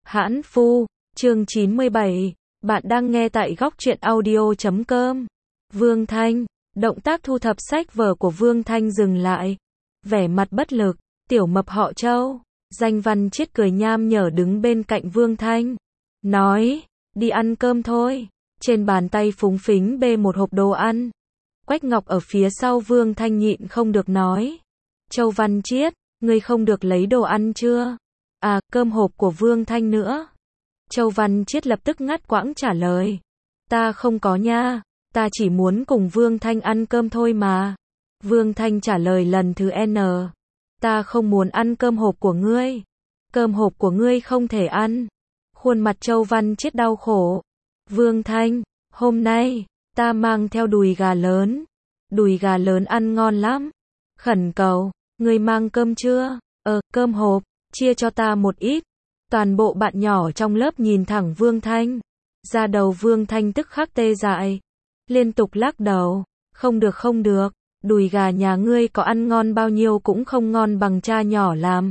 Hãn Phu, chương 97, bạn đang nghe tại góc truyện audio.com. Vương Thanh, động tác thu thập sách vở của Vương Thanh dừng lại. Vẻ mặt bất lực, tiểu mập họ Châu, Danh Văn Chiết cười nham nhở đứng bên cạnh Vương Thanh. Nói, đi ăn cơm thôi. Trên bàn tay phúng phính bê một hộp đồ ăn. Quách Ngọc ở phía sau Vương Thanh nhịn không được nói. Châu Văn Chiết, ngươi không được lấy đồ ăn chưa? À, cơm hộp của Vương Thanh nữa. Châu Văn Chiết lập tức ngắt quãng trả lời. Ta không có nha, ta chỉ muốn cùng Vương Thanh ăn cơm thôi mà. Vương Thanh trả lời lần thứ N. Ta không muốn ăn cơm hộp của ngươi. Cơm hộp của ngươi không thể ăn. Khuôn mặt Châu Văn Chiết đau khổ. Vương Thanh, hôm nay, ta mang theo đùi gà lớn. Đùi gà lớn ăn ngon lắm. Khẩn cầu, ngươi mang cơm chưa? Cơm hộp, chia cho ta một ít. Toàn bộ bạn nhỏ trong lớp nhìn thẳng Vương Thanh. Da đầu Vương Thanh tức khắc tê dại. Liên tục lắc đầu. Không được không được. Đùi gà nhà ngươi có ăn ngon bao nhiêu cũng không ngon bằng cha nhỏ làm.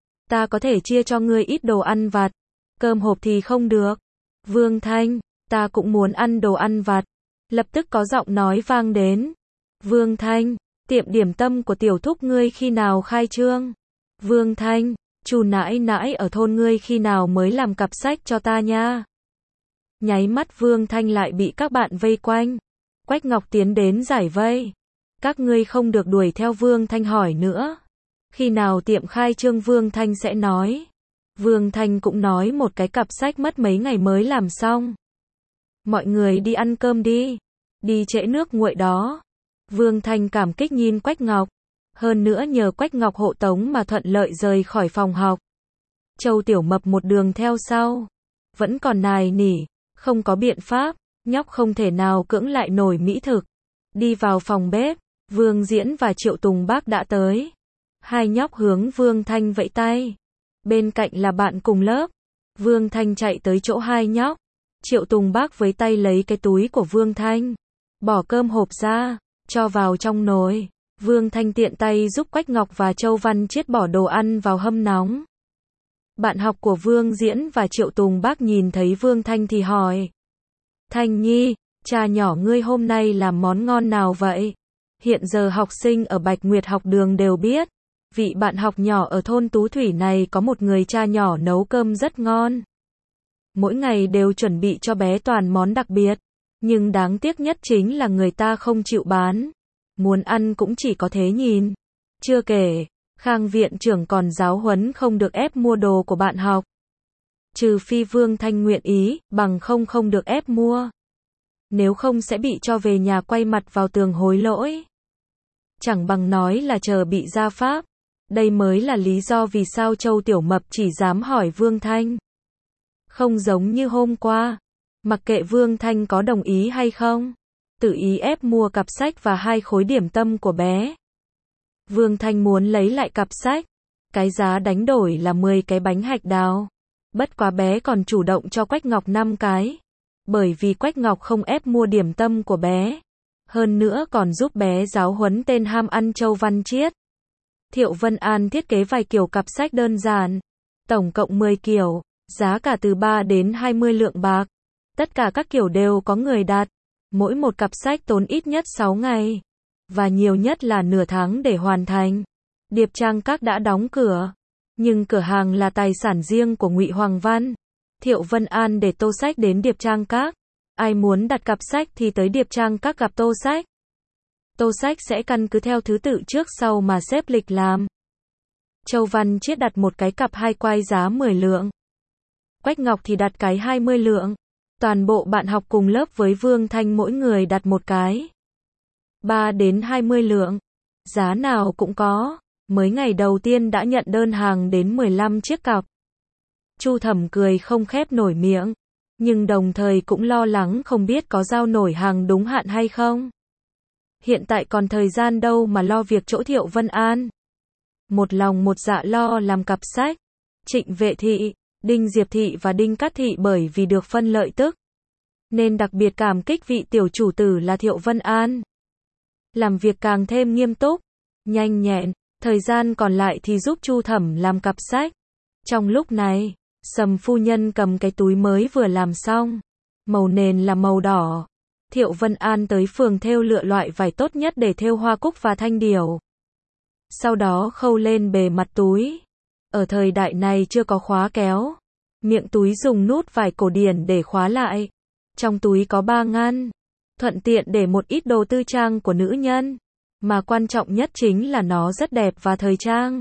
Ta có thể chia cho ngươi ít đồ ăn vặt. Cơm hộp thì không được. Vương Thanh, ta cũng muốn ăn đồ ăn vặt. Lập tức có giọng nói vang đến. Vương Thanh, tiệm điểm tâm của tiểu thúc ngươi khi nào khai trương? Vương Thanh, chú nãi nãi ở thôn ngươi khi nào mới làm cặp sách cho ta nha? Nháy mắt Vương Thanh lại bị các bạn vây quanh. Quách Ngọc tiến đến giải vây. Các ngươi không được đuổi theo Vương Thanh hỏi nữa. Khi nào tiệm khai trương Vương Thanh sẽ nói. Vương Thanh cũng nói một cái cặp sách mất mấy ngày mới làm xong. Mọi người đi ăn cơm đi. Đi trễ nước nguội đó. Vương Thanh cảm kích nhìn Quách Ngọc. Hơn nữa nhờ Quách Ngọc hộ tống mà thuận lợi rời khỏi phòng học. Châu Tiểu Mập một đường theo sau. Vẫn còn nài nỉ, không có biện pháp, nhóc không thể nào cưỡng lại nổi mỹ thực. Đi vào phòng bếp, Vương Diễn và Triệu Tùng Bác đã tới. Hai nhóc hướng Vương Thanh vẫy tay. Bên cạnh là bạn cùng lớp. Vương Thanh chạy tới chỗ hai nhóc. Triệu Tùng Bác với tay lấy cái túi của Vương Thanh. Bỏ cơm hộp ra, cho vào trong nồi. Vương Thanh tiện tay giúp Quách Ngọc và Châu Văn Chiết bỏ đồ ăn vào hâm nóng. Bạn học của Vương Diễn và Triệu Tùng Bác nhìn thấy Vương Thanh thì hỏi. Thanh Nhi, cha nhỏ ngươi hôm nay làm món ngon nào vậy? Hiện giờ học sinh ở Bạch Nguyệt học đường đều biết. Vị bạn học nhỏ ở thôn Tú Thủy này có một người cha nhỏ nấu cơm rất ngon. Mỗi ngày đều chuẩn bị cho bé toàn món đặc biệt. Nhưng đáng tiếc nhất chính là người ta không chịu bán. Muốn ăn cũng chỉ có thế nhìn. Chưa kể, Khang viện trưởng còn giáo huấn không được ép mua đồ của bạn học. Trừ phi Vương Thanh nguyện ý, bằng không được ép mua. Nếu không sẽ bị cho về nhà quay mặt vào tường hối lỗi. Chẳng bằng nói là chờ bị gia pháp. Đây mới là lý do vì sao Châu Tiểu Mập chỉ dám hỏi Vương Thanh. Không giống như hôm qua. Mặc kệ Vương Thanh có đồng ý hay không. Tự ý ép mua cặp sách và 2 khối điểm tâm của bé. Vương Thanh muốn lấy lại cặp sách. Cái giá đánh đổi là 10 cái bánh hạch đào. Bất quá bé còn chủ động cho Quách Ngọc 5 cái. Bởi vì Quách Ngọc không ép mua điểm tâm của bé. Hơn nữa còn giúp bé giáo huấn tên ham ăn Châu Văn Chiết. Thiệu Vân An thiết kế vài kiểu cặp sách đơn giản. Tổng cộng 10 kiểu. Giá cả từ 3 đến 20 lượng bạc. Tất cả các kiểu đều có người đặt. Mỗi một cặp sách tốn ít nhất 6 ngày. Và nhiều nhất là nửa tháng để hoàn thành. Điệp Trang Các đã đóng cửa. Nhưng cửa hàng là tài sản riêng của Ngụy Hoàng Văn. Thiệu Vân An để Tô Sách đến Điệp Trang Các. Ai muốn đặt cặp sách thì tới Điệp Trang Các gặp Tô Sách. Tô Sách sẽ căn cứ theo thứ tự trước sau mà xếp lịch làm. Châu Văn Chiết đặt một cái cặp 2 quai giá 10 lượng. Quách Ngọc thì đặt cái 20 lượng. Toàn bộ bạn học cùng lớp với Vương Thanh mỗi người đặt một cái. 3 đến 20 lượng. Giá nào cũng có. Mới ngày đầu tiên đã nhận đơn hàng đến 15 chiếc cặp. Chu Thẩm cười không khép nổi miệng. Nhưng đồng thời cũng lo lắng không biết có giao nổi hàng đúng hạn hay không. Hiện tại còn thời gian đâu mà lo việc chỗ Thiệu Vân An. Một lòng một dạ lo làm cặp sách. Trịnh Vệ Thị, Đinh Diệp Thị và Đinh Cát Thị bởi vì được phân lợi tức. Nên đặc biệt cảm kích vị tiểu chủ tử là Thiệu Vân An. Làm việc càng thêm nghiêm túc, nhanh nhẹn, thời gian còn lại thì giúp Chu Thẩm làm cặp sách. Trong lúc này, Sầm phu nhân cầm cái túi mới vừa làm xong. Màu nền là màu đỏ. Thiệu Vân An tới phường thêu lựa loại vải tốt nhất để thêu hoa cúc và thanh điểu. Sau đó khâu lên bề mặt túi. Ở thời đại này chưa có khóa kéo. Miệng túi dùng nút vải cổ điển để khóa lại. Trong túi có 3 ngăn. Thuận tiện để một ít đồ tư trang của nữ nhân. Mà quan trọng nhất chính là nó rất đẹp và thời trang.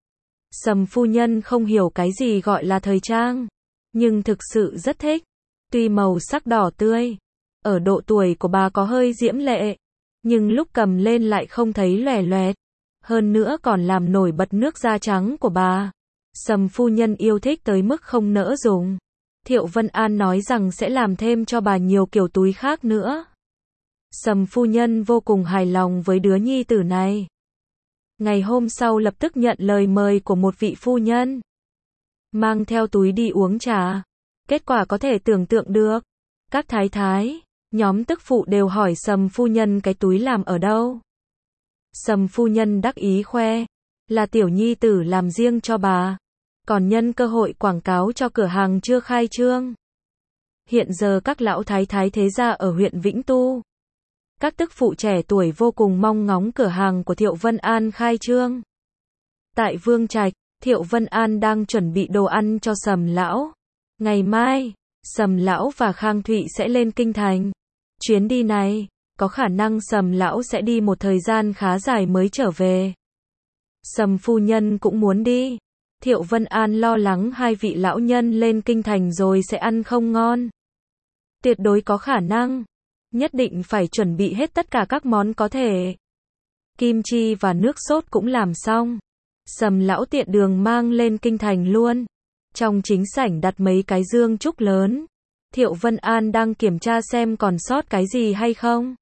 Sầm phu nhân không hiểu cái gì gọi là thời trang. Nhưng thực sự rất thích. Tuy màu sắc đỏ tươi. Ở độ tuổi của bà có hơi diễm lệ. Nhưng lúc cầm lên lại không thấy lòe loẹt. Hơn nữa còn làm nổi bật nước da trắng của bà. Sầm phu nhân yêu thích tới mức không nỡ dùng. Thiệu Vân An nói rằng sẽ làm thêm cho bà nhiều kiểu túi khác nữa. Sầm phu nhân vô cùng hài lòng với đứa nhi tử này. Ngày hôm sau lập tức nhận lời mời của một vị phu nhân. Mang theo túi đi uống trà. Kết quả có thể tưởng tượng được. Các thái thái, nhóm tức phụ đều hỏi Sầm phu nhân cái túi làm ở đâu. Sầm phu nhân đắc ý khoe. Là tiểu nhi tử làm riêng cho bà. Còn nhân cơ hội quảng cáo cho cửa hàng chưa khai trương. Hiện giờ các lão thái thái thế gia ở huyện Vĩnh Tu. Các tức phụ trẻ tuổi vô cùng mong ngóng cửa hàng của Thiệu Vân An khai trương. Tại Vương Trạch, Thiệu Vân An đang chuẩn bị đồ ăn cho Sầm lão. Ngày mai, Sầm lão và Khang Thụy sẽ lên kinh thành. Chuyến đi này, có khả năng Sầm lão sẽ đi một thời gian khá dài mới trở về. Sầm phu nhân cũng muốn đi. Thiệu Vân An lo lắng hai vị lão nhân lên kinh thành rồi sẽ ăn không ngon. Tuyệt đối có khả năng. Nhất định phải chuẩn bị hết tất cả các món có thể. Kim chi và nước sốt cũng làm xong. Sầm lão tiện đường mang lên kinh thành luôn. Trong chính sảnh đặt mấy cái dương trúc lớn. Thiệu Vân An đang kiểm tra xem còn sót cái gì hay không.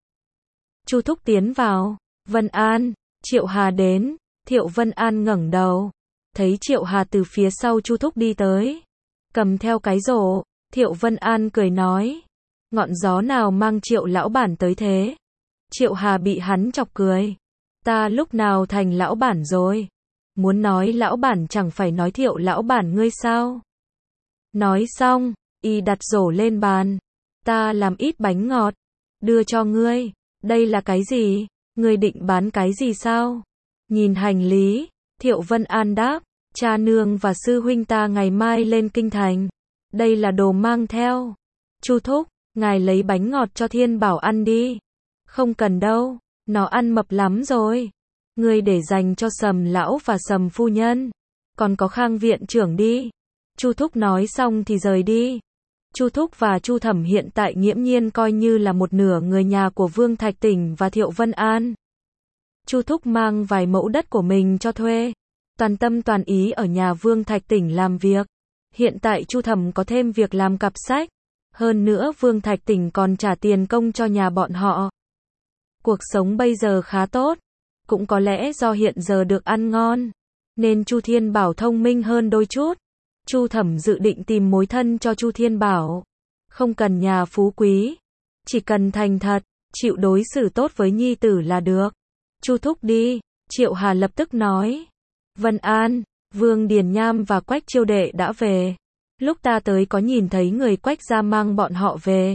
Chu Thúc tiến vào. Vân An, Triệu Hà đến. Thiệu Vân An ngẩng đầu. Thấy Triệu Hà từ phía sau Chu Thúc đi tới. Cầm theo cái rổ. Thiệu Vân An cười nói. Ngọn gió nào mang Triệu lão bản tới thế? Triệu Hà bị hắn chọc cười. Ta lúc nào thành lão bản rồi? Muốn nói lão bản chẳng phải nói Thiệu lão bản ngươi sao? Nói xong, y đặt rổ lên bàn. Ta làm ít bánh ngọt. Đưa cho ngươi. Đây là cái gì? Ngươi định bán cái gì sao? Nhìn hành lý, Thiệu Vân An đáp. Cha nương và sư huynh ta ngày mai lên kinh thành. Đây là đồ mang theo. Chu Thúc, ngài lấy bánh ngọt cho Thiên Bảo ăn đi. Không cần đâu, nó ăn mập lắm rồi. Ngươi để dành cho Sầm lão và Sầm phu nhân. Còn có Khang viện trưởng đi. Chu Thúc nói xong thì rời đi. Chu Thúc và Chu Thẩm hiện tại nghiễm nhiên coi như là một nửa người nhà của Vương Thạch Tỉnh và Thiệu Vân An. Chu Thúc mang vài mẫu đất của mình cho thuê. Toàn tâm toàn ý ở nhà Vương Thạch Tỉnh làm việc. Hiện tại Chu Thẩm có thêm việc làm cặp sách. Hơn nữa Vương Thạch Tỉnh còn trả tiền công cho nhà bọn họ. Cuộc sống bây giờ khá tốt. Cũng có lẽ do hiện giờ được ăn ngon. Nên Chu Thiên Bảo thông minh hơn đôi chút. Chu Thẩm dự định tìm mối thân cho Chu Thiên Bảo. Không cần nhà phú quý. Chỉ cần thành thật, chịu đối xử tốt với nhi tử là được. Chu Thúc đi. Triệu Hà lập tức nói. Vân An, Vương Điền Nham và Quách Chiêu Đệ đã về. Lúc ta tới có nhìn thấy người Quách gia mang bọn họ về.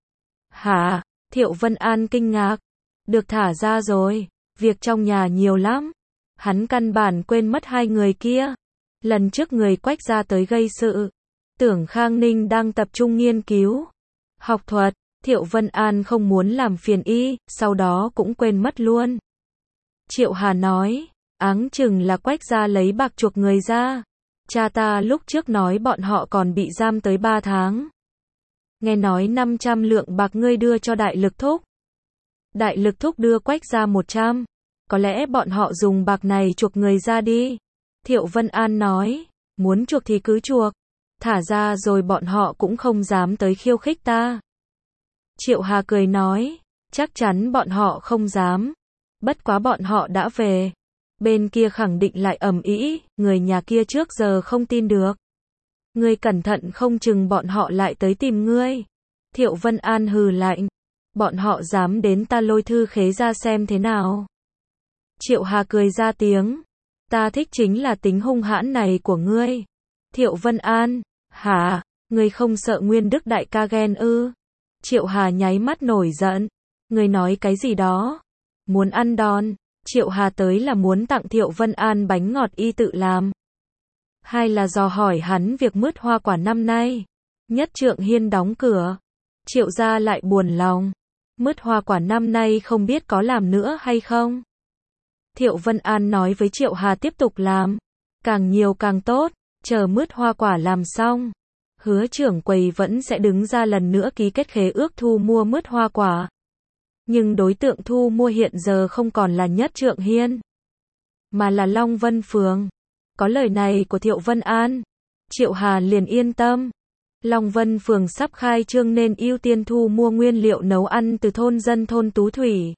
Hả? Thiệu Vân An kinh ngạc. Được thả ra rồi. Việc trong nhà nhiều lắm. Hắn căn bản quên mất hai người kia. Lần trước người Quách gia tới gây sự. Tưởng Khang Ninh đang tập trung nghiên cứu học thuật. Thiệu Vân An không muốn làm phiền y, sau đó cũng quên mất luôn. Triệu Hà nói. Áng chừng là Quách gia lấy bạc chuộc người ra. Cha ta lúc trước nói bọn họ còn bị giam tới 3 tháng. Nghe nói 500 lượng bạc ngươi đưa cho Đại Lực Thúc. Đại Lực Thúc đưa Quách gia 100. Có lẽ bọn họ dùng bạc này chuộc người ra đi. Thiệu Vân An nói. Muốn chuộc thì cứ chuộc. Thả ra rồi bọn họ cũng không dám tới khiêu khích ta. Triệu Hà cười nói. Chắc chắn bọn họ không dám. Bất quá bọn họ đã về. Bên kia khẳng định lại ầm ĩ, người nhà kia trước giờ không tin được. Ngươi cẩn thận không chừng bọn họ lại tới tìm ngươi. Thiệu Vân An hừ lạnh. Bọn họ dám đến ta Lôi Thư Khế ra xem thế nào. Triệu Hà cười ra tiếng. Ta thích chính là tính hung hãn này của ngươi. Thiệu Vân An, Hả, ngươi không sợ Nguyên Đức đại ca ghen ư? Triệu Hà nháy mắt nổi giận. Ngươi nói cái gì đó? Muốn ăn đòn. Triệu Hà tới là muốn tặng Thiệu Vân An bánh ngọt y tự làm. Hay là dò hỏi hắn việc mứt hoa quả năm nay. Nhất Trượng Hiên đóng cửa. Triệu gia lại buồn lòng. Mứt hoa quả năm nay không biết có làm nữa hay không? Thiệu Vân An nói với Triệu Hà tiếp tục làm. Càng nhiều càng tốt, chờ mứt hoa quả làm xong. Hứa trưởng quầy vẫn sẽ đứng ra lần nữa ký kết khế ước thu mua mứt hoa quả. Nhưng đối tượng thu mua hiện giờ không còn là Nhất Trượng Hiên, mà là Long Vân Phường. Có lời này của Thiệu Vân An, Triệu Hà liền yên tâm. Long Vân Phường sắp khai trương nên ưu tiên thu mua nguyên liệu nấu ăn từ thôn dân thôn Tú Thủy.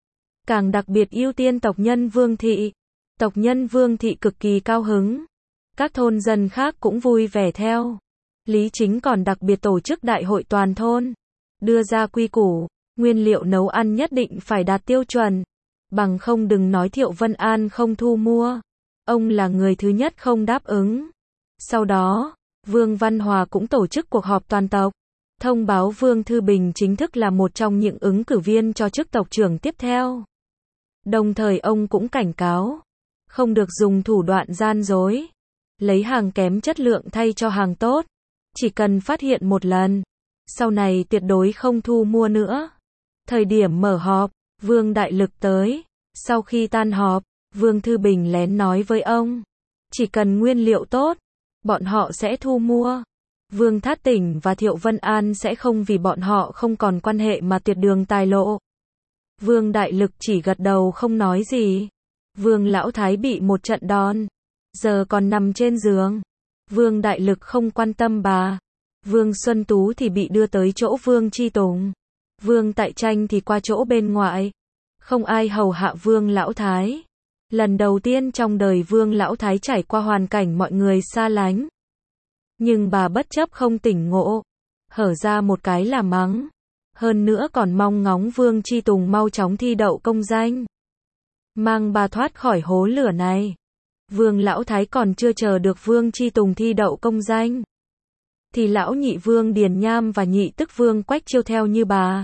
Càng đặc biệt ưu tiên tộc nhân Vương Thị. Tộc nhân Vương Thị cực kỳ cao hứng. Các thôn dân khác cũng vui vẻ theo. Lý Chính còn đặc biệt tổ chức đại hội toàn thôn. Đưa ra quy củ, nguyên liệu nấu ăn nhất định phải đạt tiêu chuẩn. Bằng không đừng nói Thiệu Vân An không thu mua. Ông là người thứ nhất không đáp ứng. Sau đó, Vương Văn Hòa cũng tổ chức cuộc họp toàn tộc. Thông báo Vương Thư Bình chính thức là một trong những ứng cử viên cho chức tộc trưởng tiếp theo. Đồng thời ông cũng cảnh cáo, không được dùng thủ đoạn gian dối, lấy hàng kém chất lượng thay cho hàng tốt. Chỉ cần phát hiện một lần, sau này tuyệt đối không thu mua nữa. Thời điểm mở họp, Vương Đại Lực tới. Sau khi tan họp, Vương Thư Bình lén nói với ông, chỉ cần nguyên liệu tốt, bọn họ sẽ thu mua. Vương Thát Tỉnh và Thiệu Vân An sẽ không vì bọn họ không còn quan hệ mà tuyệt đường tài lộ. Vương Đại Lực chỉ gật đầu không nói gì. Vương Lão Thái bị một trận đòn, giờ còn nằm trên giường. Vương Đại Lực không quan tâm bà. Vương Xuân Tú thì bị đưa tới chỗ Vương Chi Tùng. Vương Tại Tranh thì qua chỗ bên ngoại. Không ai hầu hạ Vương Lão Thái. Lần đầu tiên trong đời Vương Lão Thái trải qua hoàn cảnh mọi người xa lánh. Nhưng bà bất chấp không tỉnh ngộ, hở ra một cái là mắng. Hơn nữa còn mong ngóng Vương Chi Tùng mau chóng thi đậu công danh, mang bà thoát khỏi hố lửa này. Vương Lão Thái còn chưa chờ được Vương Chi Tùng thi đậu công danh, thì lão nhị Vương Điền Nham và nhị tức Vương Quách Chiêu theo như bà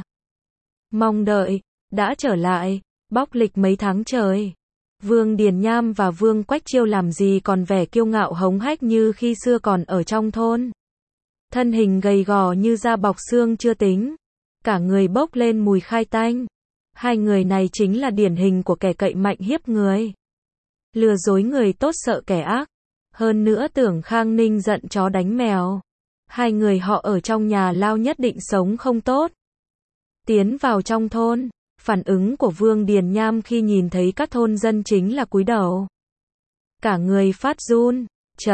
mong đợi, đã trở lại, bóc lịch mấy tháng trời. Vương Điền Nham và Vương Quách Chiêu làm gì còn vẻ kiêu ngạo hống hách như khi xưa còn ở trong thôn. Thân hình gầy gò như da bọc xương chưa tính, cả người bốc lên mùi khai tanh. Hai người này chính là điển hình của kẻ cậy mạnh hiếp người, lừa dối người tốt sợ kẻ ác. Hơn nữa tưởng Khang Ninh giận chó đánh mèo. Hai người họ ở trong nhà lao nhất định sống không tốt. Tiến vào trong thôn, phản ứng của Vương Điền Nham khi nhìn thấy các thôn dân chính là cúi đầu. Cả người phát run.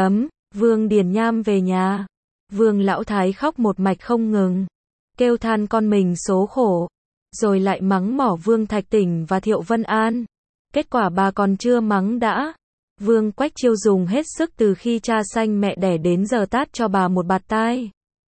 Vương Điền Nham về nhà. Vương Lão Thái khóc một mạch không ngừng, kêu than con mình số khổ, rồi lại mắng mỏ Vương Thạch Tỉnh và Thiệu Vân An. Kết quả bà còn chưa mắng đã, Vương Quách Chiêu dùng hết sức từ khi cha sanh mẹ đẻ đến giờ tát cho bà một bạt tai,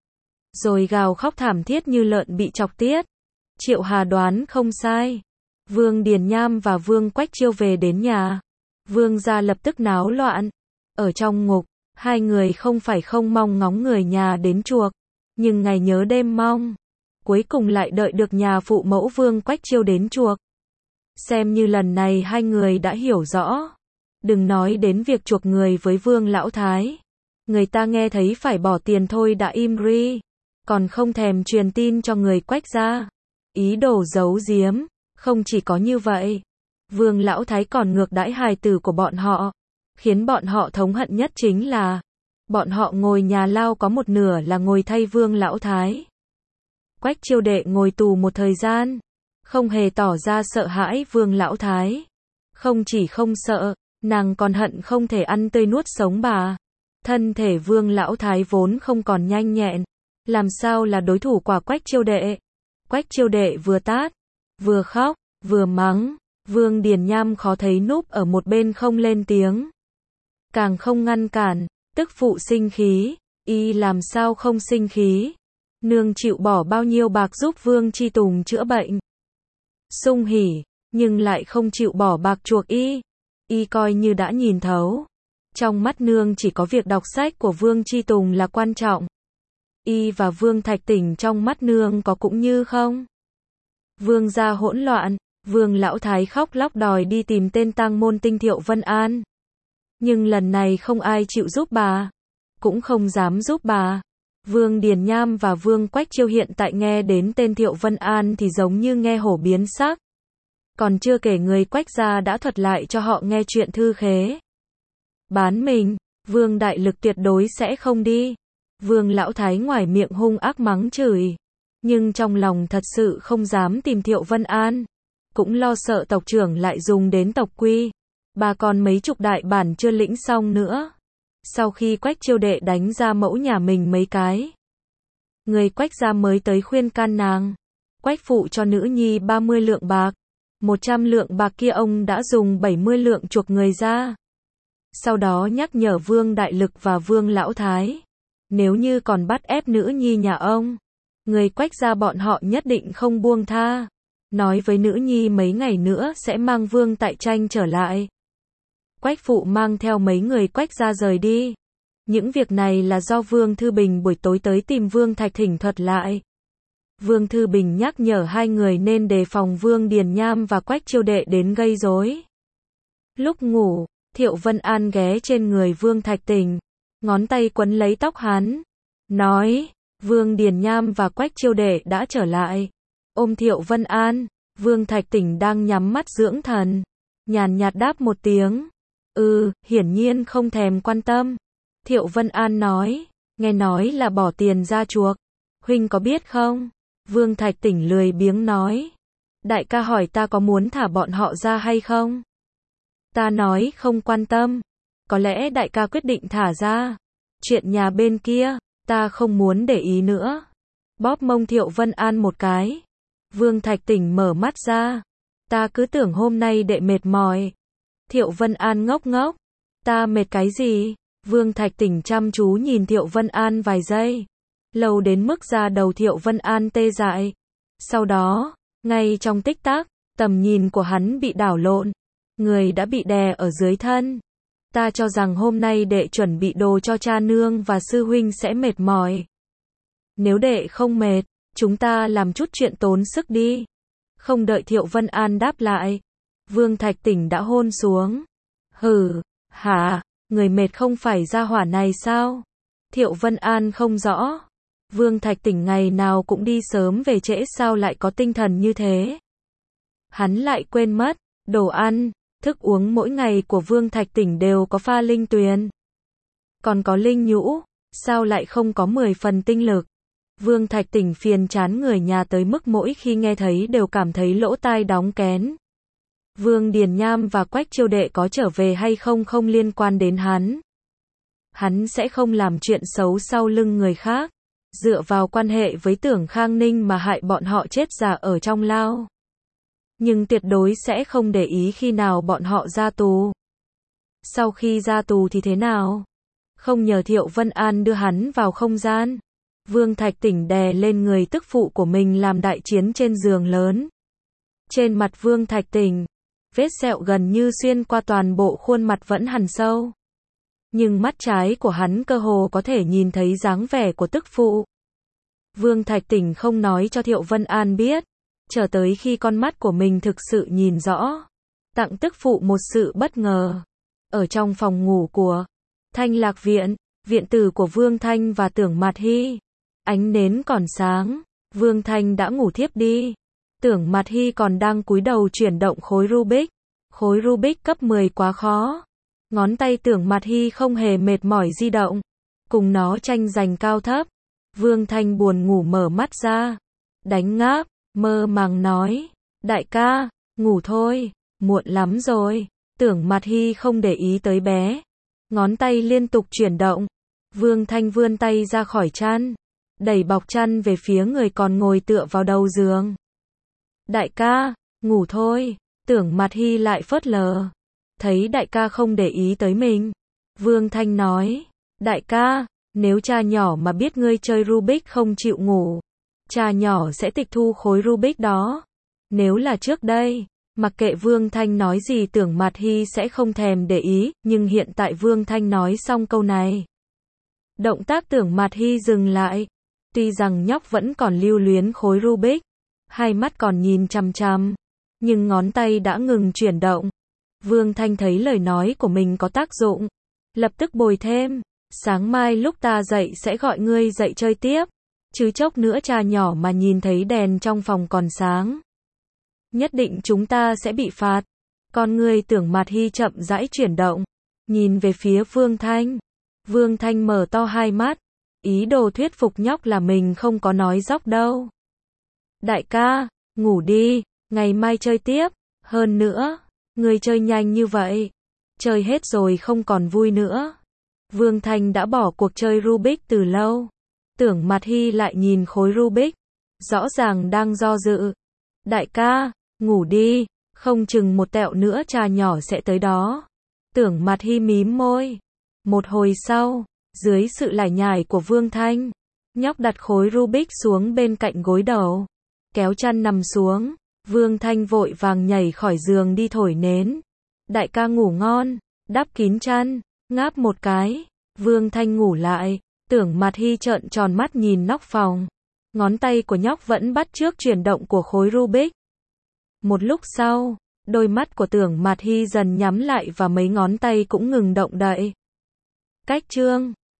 rồi gào khóc thảm thiết như lợn bị chọc tiết. Triệu Hà đoán không sai. Vương Điền Nham và Vương Quách Chiêu về đến nhà, Vương gia lập tức náo loạn. Ở trong ngục, hai người không phải không mong ngóng người nhà đến chuộc, nhưng ngày nhớ đêm mong, cuối cùng lại đợi được nhà phụ mẫu Vương Quách Chiêu đến chuộc. Xem như lần này hai người đã hiểu rõ. Đừng nói đến việc chuộc người với Vương Lão Thái, người ta nghe thấy phải bỏ tiền thôi đã im ri, còn không thèm truyền tin cho người Quách gia. Ý đồ giấu giếm. Không chỉ có như vậy, Vương Lão Thái còn ngược đãi hài tử của bọn họ, khiến bọn họ thống hận nhất chính là bọn họ ngồi nhà lao có một nửa là ngồi thay Vương Lão Thái. Quách Chiêu đệ ngồi tù một thời gian, không hề tỏ ra sợ hãi Vương Lão Thái. Không chỉ không sợ, nàng còn hận không thể ăn tươi nuốt sống bà. Thân thể Vương Lão Thái vốn không còn nhanh nhẹn, làm sao là đối thủ của Quách Chiêu đệ. Quách Chiêu đệ vừa tát, vừa khóc, vừa mắng. Vương Điền Nham khó thấy núp ở một bên không lên tiếng, càng không ngăn cản. Tức phụ sinh khí, y làm sao không sinh khí. Nương chịu bỏ bao nhiêu bạc giúp Vương Chi Tùng chữa bệnh, sung hỉ, nhưng lại không chịu bỏ bạc chuộc y. Y coi như đã nhìn thấu. Trong mắt nương chỉ có việc đọc sách của Vương Chi Tùng là quan trọng. Y và Vương Thạch Tỉnh trong mắt nương có cũng như không. Vương gia hỗn loạn, Vương lão thái khóc lóc đòi đi tìm tên tang môn tinh Thiệu Vân An. Nhưng lần này không ai chịu giúp bà, cũng không dám giúp bà. Vương Điền Nham và Vương Quách Chiêu hiện tại nghe đến tên Thiệu Vân An thì giống như nghe hổ biến xác. Còn chưa kể người Quách gia đã thuật lại cho họ nghe chuyện Thư Khế bán mình, Vương Đại Lực tuyệt đối sẽ không đi. Vương lão thái ngoài miệng hung ác mắng chửi, nhưng trong lòng thật sự không dám tìm Thiệu Vân An, cũng lo sợ tộc trưởng lại dùng đến tộc quy. Bà còn mấy chục đại bản chưa lĩnh xong nữa. Sau khi Quách Chiêu đệ đánh ra mẫu nhà mình mấy cái, người Quách gia mới tới khuyên can nàng. Quách phụ cho nữ nhi 30 lượng bạc, 100 lượng bạc kia ông đã dùng 70 lượng chuộc người ra. Sau đó nhắc nhở Vương Đại Lực và Vương Lão Thái, nếu như còn bắt ép nữ nhi nhà ông, người Quách gia bọn họ nhất định không buông tha. Nói với nữ nhi mấy ngày nữa sẽ mang Vương Tại Tranh trở lại. Quách phụ mang theo mấy người Quách gia rời đi. Những việc này là do Vương Thư Bình buổi tối tới tìm Vương Thạch Thỉnh thuật lại. Vương Thư Bình nhắc nhở hai người nên đề phòng Vương Điền Nham và Quách Chiêu đệ đến gây rối. Lúc ngủ, Thiệu Vân An ghé trên người Vương Thạch Tỉnh, ngón tay quấn lấy tóc hắn, nói, Vương Điền Nham và Quách Chiêu đệ đã trở lại. Ôm Thiệu Vân An, Vương Thạch Tỉnh đang nhắm mắt dưỡng thần, nhàn nhạt đáp một tiếng. Hiển nhiên không thèm quan tâm. Thiệu Vân An nói, nghe nói là bỏ tiền ra chuộc, huynh có biết không? Vương Thạch Tỉnh lười biếng nói, đại ca hỏi ta có muốn thả bọn họ ra hay không? Ta nói không quan tâm, có lẽ đại ca quyết định thả ra. Chuyện nhà bên kia, ta không muốn để ý nữa. Bóp mông Thiệu Vân An một cái. Vương Thạch Tỉnh mở mắt ra, ta cứ tưởng hôm nay đệ mệt mỏi. Thiệu Vân An ngốc ngốc, ta mệt cái gì? Vương Thạch Tỉnh chăm chú nhìn Thiệu Vân An vài giây, lâu đến mức da đầu Thiệu Vân An tê dại. Sau đó, ngay trong tích tắc, tầm nhìn của hắn bị đảo lộn, người đã bị đè ở dưới thân. Ta cho rằng hôm nay đệ chuẩn bị đồ cho cha nương và sư huynh sẽ mệt mỏi. Nếu đệ không mệt, chúng ta làm chút chuyện tốn sức đi. Không đợi Thiệu Vân An đáp lại, Vương Thạch Tỉnh đã hôn xuống. Hả, người mệt không phải gia hỏa này sao? Thiệu Vân An không rõ. Vương Thạch Tỉnh ngày nào cũng đi sớm về trễ sao lại có tinh thần như thế? Hắn lại quên mất, đồ ăn, thức uống mỗi ngày của Vương Thạch Tỉnh đều có pha linh tuyền. Còn có linh nhũ, sao lại không có 10 phần tinh lực? Vương Thạch Tỉnh phiền chán người nhà tới mức mỗi khi nghe thấy đều cảm thấy lỗ tai đóng kén. Vương Điền Nham và Quách Chiêu đệ có trở về hay không không liên quan đến hắn. Hắn sẽ không làm chuyện xấu sau lưng người khác, dựa vào quan hệ với Tưởng Khang Ninh mà hại bọn họ chết già ở trong lao. Nhưng tuyệt đối sẽ không để ý khi nào bọn họ ra tù. Sau khi ra tù thì thế nào? Không nhờ Thiệu Vân An đưa hắn vào không gian. Vương Thạch Tỉnh đè lên người tức phụ của mình làm đại chiến trên giường lớn. Trên mặt Vương Thạch Tỉnh, vết sẹo gần như xuyên qua toàn bộ khuôn mặt vẫn hằn sâu. Nhưng mắt trái của hắn cơ hồ có thể nhìn thấy dáng vẻ của tức phụ. Vương Thạch Tỉnh không nói cho Thiệu Vân An biết, chờ tới khi con mắt của mình thực sự nhìn rõ, tặng tức phụ một sự bất ngờ. Ở trong phòng ngủ của Thanh Lạc Viện, viện tử của Vương Thanh và Tưởng Mạt Hy, ánh nến còn sáng, Vương Thanh đã ngủ thiếp đi. Tưởng Mạt Hy còn đang cúi đầu chuyển động khối Rubik. Khối Rubik cấp 10 quá khó. Ngón tay Tưởng Mạt Hy không hề mệt mỏi di động, cùng nó tranh giành cao thấp. Vương Thanh buồn ngủ mở mắt ra, đánh ngáp, mơ màng nói, đại ca, ngủ thôi, muộn lắm rồi. Tưởng Mạt Hy không để ý tới bé, ngón tay liên tục chuyển động. Vương Thanh vươn tay ra khỏi chăn, đẩy bọc chăn về phía người còn ngồi tựa vào đầu giường. Đại ca, ngủ thôi. Tưởng Mạt Hy lại phớt lờ. Thấy đại ca không để ý tới mình, Vương Thanh nói, đại ca, nếu cha nhỏ mà biết ngươi chơi Rubik không chịu ngủ, cha nhỏ sẽ tịch thu khối Rubik đó. Nếu là trước đây, Mặc kệ Vương Thanh nói gì Tưởng Mạt Hy sẽ không thèm để ý, nhưng hiện tại Vương Thanh nói xong câu này. Động tác Tưởng Mạt Hy dừng lại. Tuy rằng nhóc vẫn còn lưu luyến khối Rubik, hai mắt còn nhìn chằm chằm, nhưng ngón tay đã ngừng chuyển động. Vương Thanh thấy lời nói của mình có tác dụng, lập tức bồi thêm, sáng mai lúc ta dậy sẽ gọi ngươi dậy chơi tiếp, chứ chốc nữa cha nhỏ mà nhìn thấy đèn trong phòng còn sáng, nhất định chúng ta sẽ bị phạt. Con ngươi Tưởng Mạt Hy chậm rãi chuyển động, nhìn về phía Vương Thanh. Vương Thanh mở to hai mắt, ý đồ thuyết phục nhóc là mình không có nói dóc đâu. Đại ca, ngủ đi, ngày mai chơi tiếp, hơn nữa, ngươi chơi nhanh như vậy, chơi hết rồi không còn vui nữa. Vương Thanh đã bỏ cuộc chơi Rubik từ lâu. Tưởng Mạt Hy lại nhìn khối Rubik, rõ ràng đang do dự. Đại ca, ngủ đi, không chừng một tẹo nữa cha nhỏ sẽ tới đó. Tưởng Mạt Hy mím môi. Một hồi sau, dưới sự lải nhải của Vương Thanh, nhóc đặt khối Rubik xuống bên cạnh gối đầu, kéo chăn nằm xuống. Vương Thanh vội vàng nhảy khỏi giường đi thổi nến. Đại ca ngủ ngon, đắp kín chăn, ngáp một cái. Vương Thanh ngủ lại. Tưởng Mạt Hy trợn tròn mắt nhìn nóc phòng. Ngón tay của nhóc vẫn bắt chước chuyển động của khối Rubik. Một lúc sau, đôi mắt của Tưởng Mạt Hy dần nhắm lại và mấy ngón tay cũng ngừng động đậy. Cách chương